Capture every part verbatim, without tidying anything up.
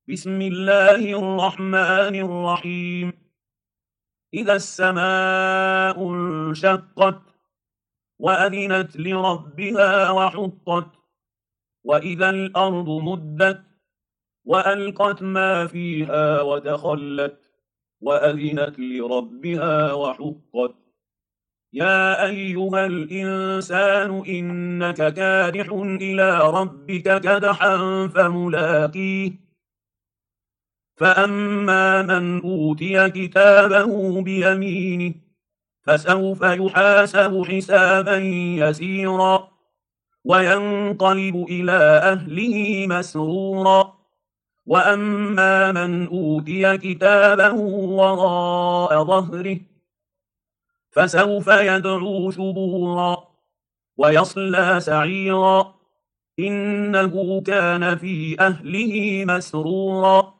بسم الله الرحمن الرحيم. إذا السماء انشقت وأذنت لربها وحقت وإذا الأرض مدت وألقت ما فيها وتخلت وأذنت لربها وحقت. يا أيها الإنسان إنك كادح إلى ربك كدحا فملاقيه. فأما من أوتي كتابه بيمينه فسوف يحاسب حسابا يسيرا وينقلب إلى أهله مسرورا. وأما من أوتي كتابه وراء ظهره فسوف يدعو ثبورا ويصلى سعيرا إنه كان في أهله مسرورا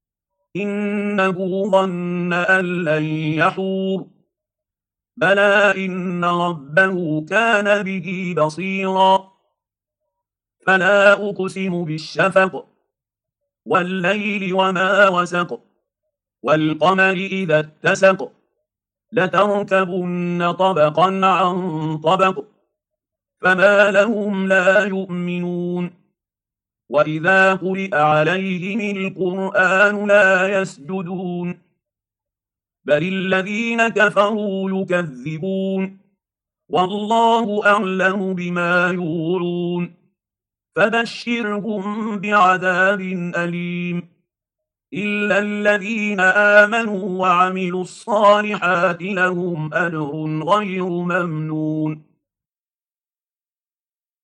إنه ظن أن لن يحور. بلى إن ربه كان به بصيرا. فلا أقسم بالشفق والليل وما وسق والقمر إذا اتسق لتركبن طبقا عن طبق فما لهم لا يؤمنون. وإذا قرئ عليهم القرآن لا يسجدون بل الذين كفروا يكذبون والله أعلم بما يوعون. فبشرهم بعذاب أليم إلا الذين آمنوا وعملوا الصالحات لهم أجر غير ممنون.